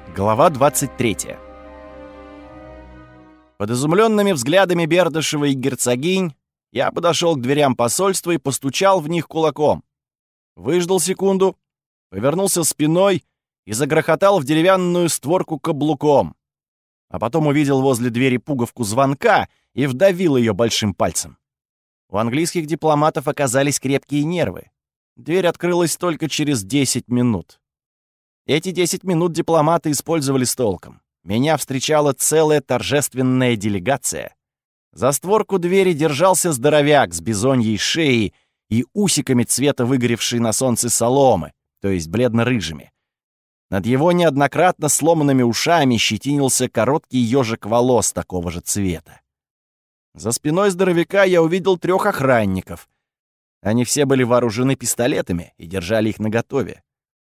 Глава 23. Под изумленными взглядами Бердышева и герцогинь я подошел к дверям посольства и постучал в них кулаком. Выждал секунду, повернулся спиной и загрохотал в деревянную створку каблуком. А потом увидел возле двери пуговку звонка и вдавил ее большим пальцем. У английских дипломатов оказались крепкие нервы. Дверь открылась только через 10 минут. Эти 10 минут дипломаты использовали с толком. Меня встречала целая торжественная делегация. За створку двери держался здоровяк с бизоньей шеей и усиками цвета выгоревшей на солнце соломы, то есть бледно-рыжими. Над его неоднократно сломанными ушами щетинился короткий ежик волос такого же цвета. За спиной здоровяка я увидел 3 охранников. Они все были вооружены пистолетами и держали их наготове.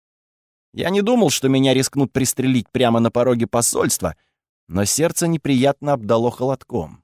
Я не думал, что меня рискнут пристрелить прямо на пороге посольства, но сердце неприятно обдало холодком.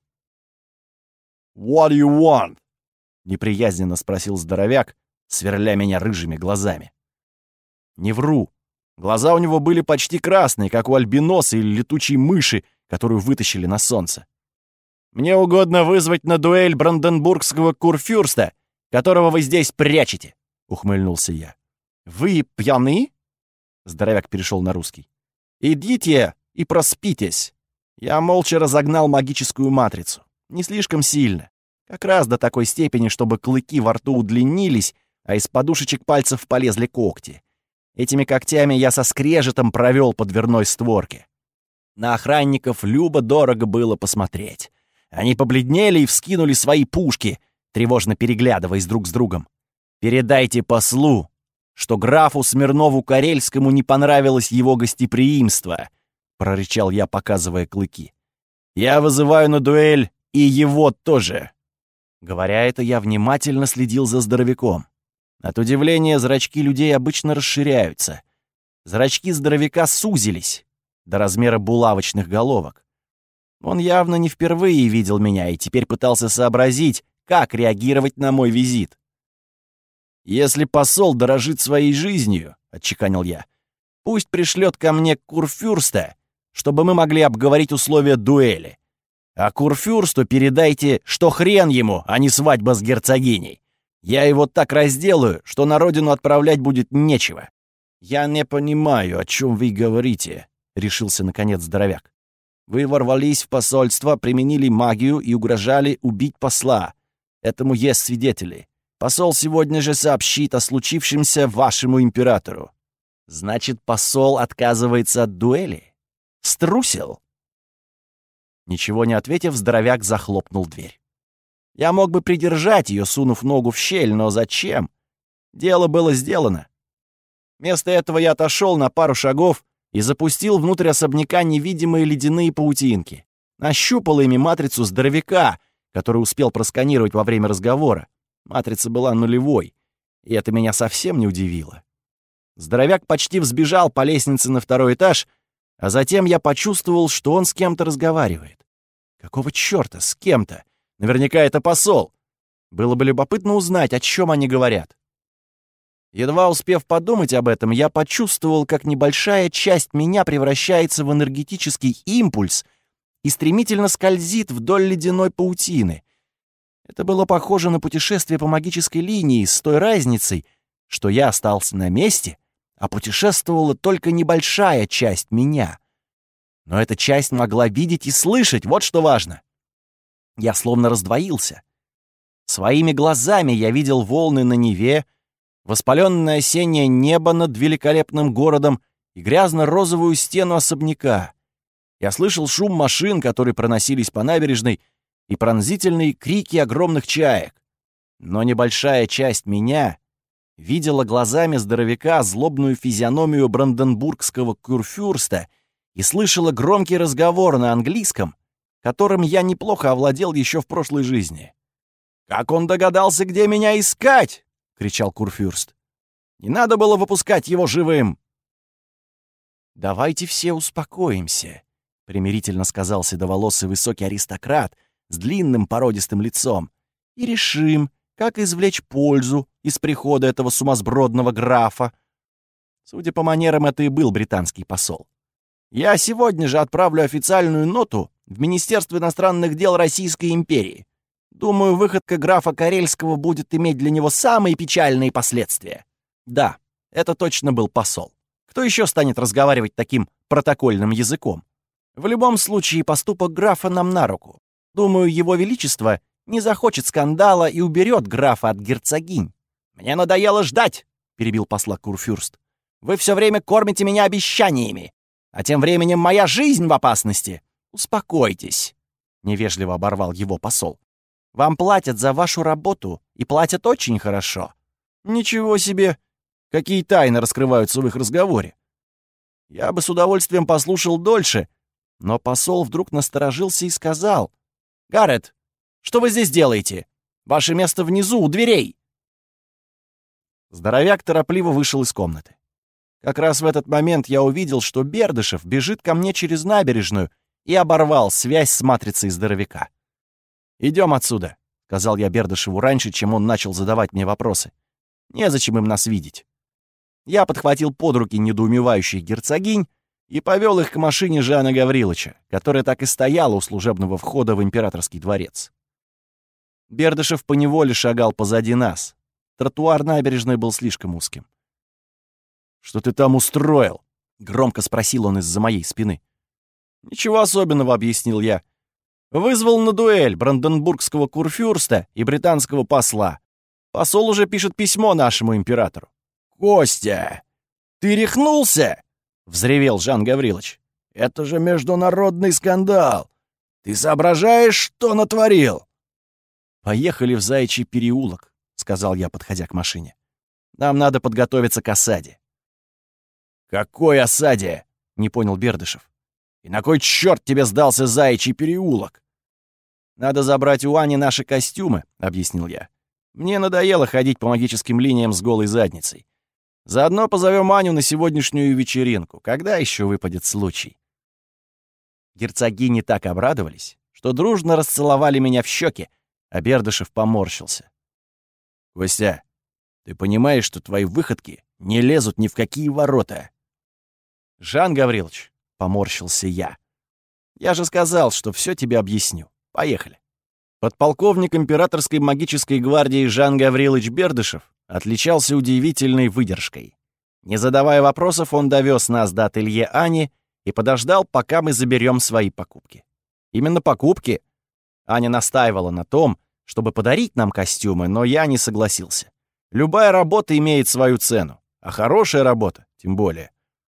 «What do you want?» — неприязненно спросил здоровяк, сверля меня рыжими глазами. Не вру. Глаза у него были почти красные, как у альбиноса или летучей мыши, которую вытащили на солнце. «Мне угодно вызвать на дуэль бранденбургского курфюрста, которого вы здесь прячете», — ухмыльнулся я. «Вы пьяны?» Здоровяк перешел на русский. «Идите и проспитесь». Я молча разогнал магическую матрицу. Не слишком сильно. Как раз до такой степени, чтобы клыки во рту удлинились, а из подушечек пальцев полезли когти. Этими когтями я со скрежетом провел по дверной створке. На охранников любо-дорого было посмотреть. Они побледнели и вскинули свои пушки, тревожно переглядываясь друг с другом. «Передайте послу, что графу Смирнову-Карельскому не понравилось его гостеприимство», — прорычал я, показывая клыки. «Я вызываю на дуэль и его тоже». Говоря это, я внимательно следил за здоровяком. От удивления зрачки людей обычно расширяются. Зрачки здоровяка сузились до размера булавочных головок. Он явно не впервые видел меня и теперь пытался сообразить, как реагировать на мой визит. «Если посол дорожит своей жизнью, — отчеканил я, — пусть пришлет ко мне курфюрста, чтобы мы могли обговорить условия дуэли. А курфюрсту передайте, что хрен ему, а не свадьба с герцогиней. Я его так разделаю, что на родину отправлять будет нечего». «Я не понимаю, о чем вы говорите», — решился наконец здоровяк. «Вы ворвались в посольство, применили магию и угрожали убить посла. Этому есть свидетели. Посол сегодня же сообщит о случившемся вашему императору». «Значит, посол отказывается от дуэли? Струсил?» Ничего не ответив, здоровяк захлопнул дверь. Я мог бы придержать ее, сунув ногу в щель, но зачем? Дело было сделано. Вместо этого я отошел на пару шагов и запустил внутрь особняка невидимые ледяные паутинки. Нащупал ими матрицу здоровяка, который успел просканировать во время разговора. Матрица была нулевой, и это меня совсем не удивило. Здоровяк почти взбежал по лестнице на 2-й этаж, а затем я почувствовал, что он с кем-то разговаривает. Какого чёрта с кем-то? Наверняка это посол. Было бы любопытно узнать, о чем они говорят. Едва успев подумать об этом, я почувствовал, как небольшая часть меня превращается в энергетический импульс и стремительно скользит вдоль ледяной паутины. Это было похоже на путешествие по магической линии с той разницей, что я остался на месте, а путешествовала только небольшая часть меня. Но эта часть могла видеть и слышать, вот что важно. Я словно раздвоился. Своими глазами я видел волны на Неве, воспаленное осеннее небо над великолепным городом и грязно-розовую стену особняка. Я слышал шум машин, которые проносились по набережной, и пронзительные крики огромных чаек. Но небольшая часть меня видела глазами здоровяка злобную физиономию бранденбургского курфюрста и слышала громкий разговор на английском, которым я неплохо овладел еще в прошлой жизни. «Как он догадался, где меня искать?» — кричал курфюрст. «Не надо было выпускать его живым!» «Давайте все успокоимся», — примирительно сказал седоволосый высокий аристократ с длинным породистым лицом, «и решим, как извлечь пользу из прихода этого сумасбродного графа». Судя по манерам, это и был британский посол. Я сегодня же отправлю официальную ноту в Министерство иностранных дел Российской империи. Думаю, выходка графа Карельского будет иметь для него самые печальные последствия. Да, это точно был посол. Кто еще станет разговаривать таким протокольным языком? В любом случае, поступок графа нам на руку. Думаю, его величество не захочет скандала и уберет графа от герцогинь. «Мне надоело ждать», — перебил посла Курфюрст. «Вы все время кормите меня обещаниями, а тем временем моя жизнь в опасности. Успокойтесь», — невежливо оборвал его посол. «Вам платят за вашу работу, и платят очень хорошо». «Ничего себе! Какие тайны раскрываются в их разговоре!» Я бы с удовольствием послушал дольше, но посол вдруг насторожился и сказал: «Гаррет, что вы здесь делаете? Ваше место внизу, у дверей!» Здоровяк торопливо вышел из комнаты. Как раз в этот момент я увидел, что Бердышев бежит ко мне через набережную и оборвал связь с матрицей здоровяка. «Идем отсюда», — сказал я Бердышеву раньше, чем он начал задавать мне вопросы. «Незачем им нас видеть». Я подхватил под руки недоумевающих герцогинь и повел их к машине Жана Гавриловича, которая так и стояла у служебного входа в императорский дворец. Бердышев поневоле шагал позади нас. Тротуар набережной был слишком узким. «Что ты там устроил?» — громко спросил он из-за моей спины. «Ничего особенного», — объяснил я. «Вызвал на дуэль бранденбургского курфюрста и британского посла. Посол уже пишет письмо нашему императору». «Костя, ты рехнулся?» — взревел Жан Гаврилович. «Это же международный скандал. Ты соображаешь, что натворил?» «Поехали в Заячий переулок», — сказал я, подходя к машине. «Нам надо подготовиться к осаде». «Какой осаде?» — не понял Бердышев. «И на кой черт тебе сдался Заячий переулок?» «Надо забрать у Ани наши костюмы», — объяснил я. «Мне надоело ходить по магическим линиям с голой задницей. Заодно позовем Аню на сегодняшнюю вечеринку. Когда еще выпадет случай?» Герцогини так обрадовались, что дружно расцеловали меня в щеки, а Бердышев поморщился. «Костя, ты понимаешь, что твои выходки не лезут ни в какие ворота?» «Жан Гаврилович», — поморщился я, — «я же сказал, что все тебе объясню. Поехали». Подполковник императорской магической гвардии Жан Гаврилович Бердышев отличался удивительной выдержкой. Не задавая вопросов, он довез нас до ателье Ани и подождал, пока мы заберем свои покупки. Именно покупки. Аня настаивала на том, чтобы подарить нам костюмы, но я не согласился. Любая работа имеет свою цену, а хорошая работа тем более.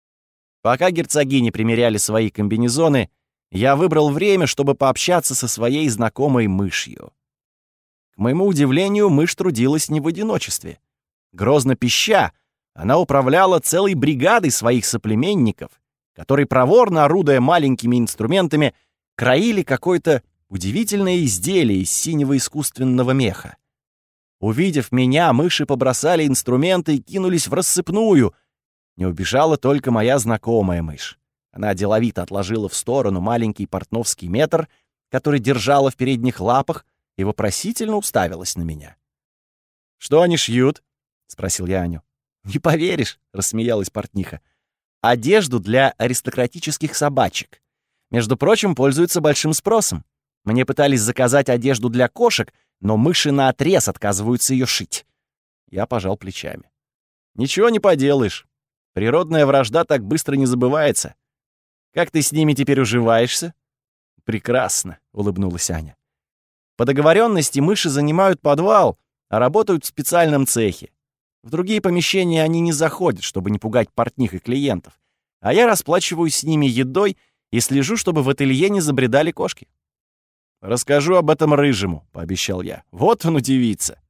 Пока герцогини примеряли свои комбинезоны, я выбрал время, чтобы пообщаться со своей знакомой мышью. К моему удивлению, мышь трудилась не в одиночестве. Грозно пища, она управляла целой бригадой своих соплеменников, которые, проворно орудуя маленькими инструментами, краили какое-то удивительное изделие из синего искусственного меха. Увидев меня, мыши побросали инструменты и кинулись в рассыпную. Не убежала только моя знакомая мышь. Она деловито отложила в сторону маленький портновский метр, который держала в передних лапах, и вопросительно уставилась на меня. «Что они шьют?» — спросил я Аню. «Не поверишь», — рассмеялась портниха. «Одежду для аристократических собачек. Между прочим, пользуется большим спросом. Мне пытались заказать одежду для кошек, но мыши наотрез отказываются ее шить». Я пожал плечами. «Ничего не поделаешь. Природная вражда так быстро не забывается. Как ты с ними теперь уживаешься?» «Прекрасно», — улыбнулась Аня. «По договоренности мыши занимают подвал, а работают в специальном цехе. В другие помещения они не заходят, чтобы не пугать портних и клиентов, а я расплачиваюсь с ними едой и слежу, чтобы в ателье не забредали кошки». «Расскажу об этом рыжему», — пообещал я. «Вот он удивится».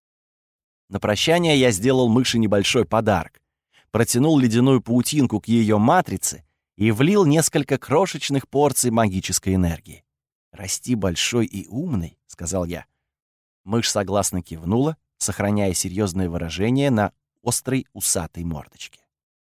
На прощание я сделал мыши небольшой подарок. Протянул ледяную паутинку к ее матрице и влил несколько крошечных порций магической энергии. «Расти большой и умный», — сказал я. Мышь согласно кивнула, сохраняя серьезное выражение на острой усатой мордочке.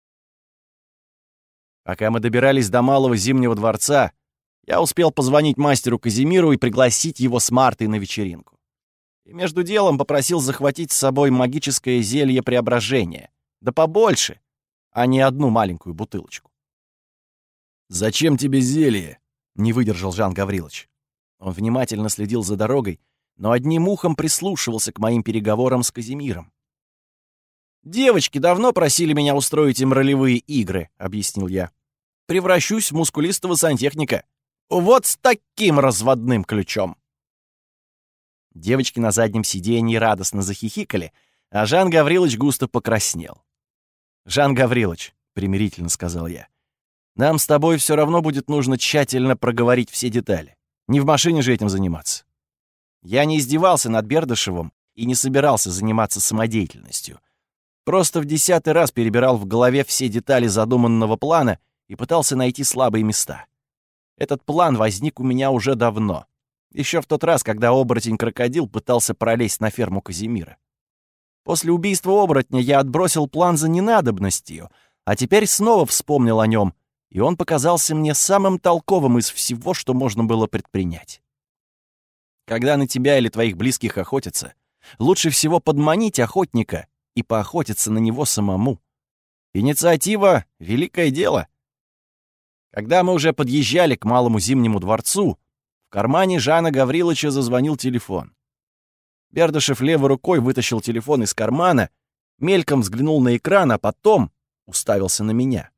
Пока мы добирались до Малого Зимнего дворца, я успел позвонить мастеру Казимиру и пригласить его с Мартой на вечеринку. И между делом попросил захватить с собой магическое зелье преображения. Да побольше, а не одну маленькую бутылочку. «Зачем тебе зелье?» — не выдержал Жан Гаврилович. Он внимательно следил за дорогой, но одним ухом прислушивался к моим переговорам с Казимиром. «Девочки давно просили меня устроить им ролевые игры», — объяснил я. «Превращусь в мускулистого сантехника. Вот с таким разводным ключом». Девочки на заднем сиденье радостно захихикали, а Жан Гаврилович густо покраснел. «Жан Гаврилович», — примирительно сказал я, — «нам с тобой все равно будет нужно тщательно проговорить все детали. Не в машине же этим заниматься». Я не издевался над Бердышевым и не собирался заниматься самодеятельностью. Просто в 10-й раз перебирал в голове все детали задуманного плана и пытался найти слабые места. Этот план возник у меня уже давно. Еще в тот раз, когда оборотень-крокодил пытался пролезть на ферму Казимира. После убийства оборотня я отбросил план за ненадобностью, а теперь снова вспомнил о нем, и он показался мне самым толковым из всего, что можно было предпринять. Когда на тебя или твоих близких охотятся, лучше всего подманить охотника и поохотиться на него самому. Инициатива — великое дело. Когда мы уже подъезжали к Малому Зимнему дворцу, в кармане Жана Гавриловича зазвонил телефон. Бердышев левой рукой вытащил телефон из кармана, мельком взглянул на экран, а потом уставился на меня.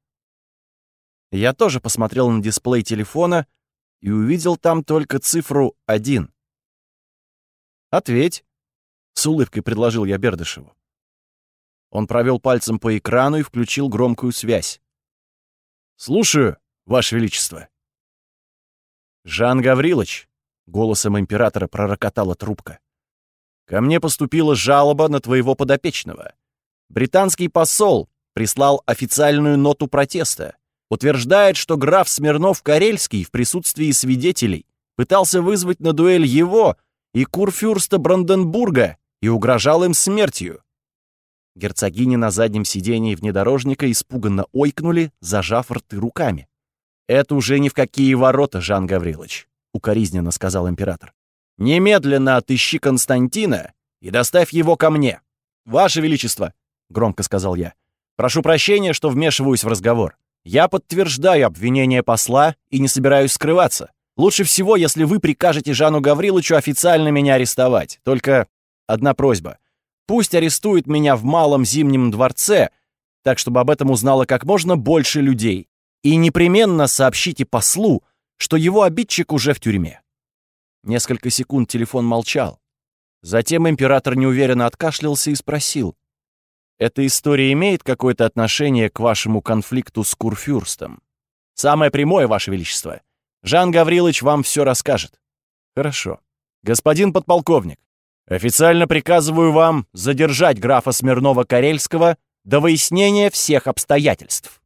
Я тоже посмотрел на дисплей телефона и увидел там только цифру 1. «Ответь», — с улыбкой предложил я Бердышеву. Он провел пальцем по экрану и включил громкую связь. «Слушаю, Ваше Величество». «Жан Гаврилович», — голосом императора пророкотала трубка, — «ко мне поступила жалоба на твоего подопечного. Британский посол прислал официальную ноту протеста. Утверждает, что граф Смирнов-Карельский в присутствии свидетелей пытался вызвать на дуэль его и курфюрста Бранденбурга и угрожал им смертью». Герцогини на заднем сидении внедорожника испуганно ойкнули, зажав рты руками. «Это уже ни в какие ворота, Жан Гаврилович», — укоризненно сказал император. «Немедленно отыщи Константина и доставь его ко мне». «Ваше Величество», — громко сказал я, — «прошу прощения, что вмешиваюсь в разговор. Я подтверждаю обвинение посла и не собираюсь скрываться. Лучше всего, если вы прикажете Жану Гавриловичу официально меня арестовать. Только одна просьба. Пусть арестуют меня в Малом Зимнем дворце, так, чтобы об этом узнало как можно больше людей. И непременно сообщите послу, что его обидчик уже в тюрьме». Несколько секунд телефон молчал. Затем император неуверенно откашлялся и спросил: «Эта история имеет какое-то отношение к вашему конфликту с курфюрстом?» «Самое прямое, Ваше Величество. Жан Гаврилович вам все расскажет». «Хорошо. Господин подполковник, официально приказываю вам задержать графа Смирнова-Карельского до выяснения всех обстоятельств».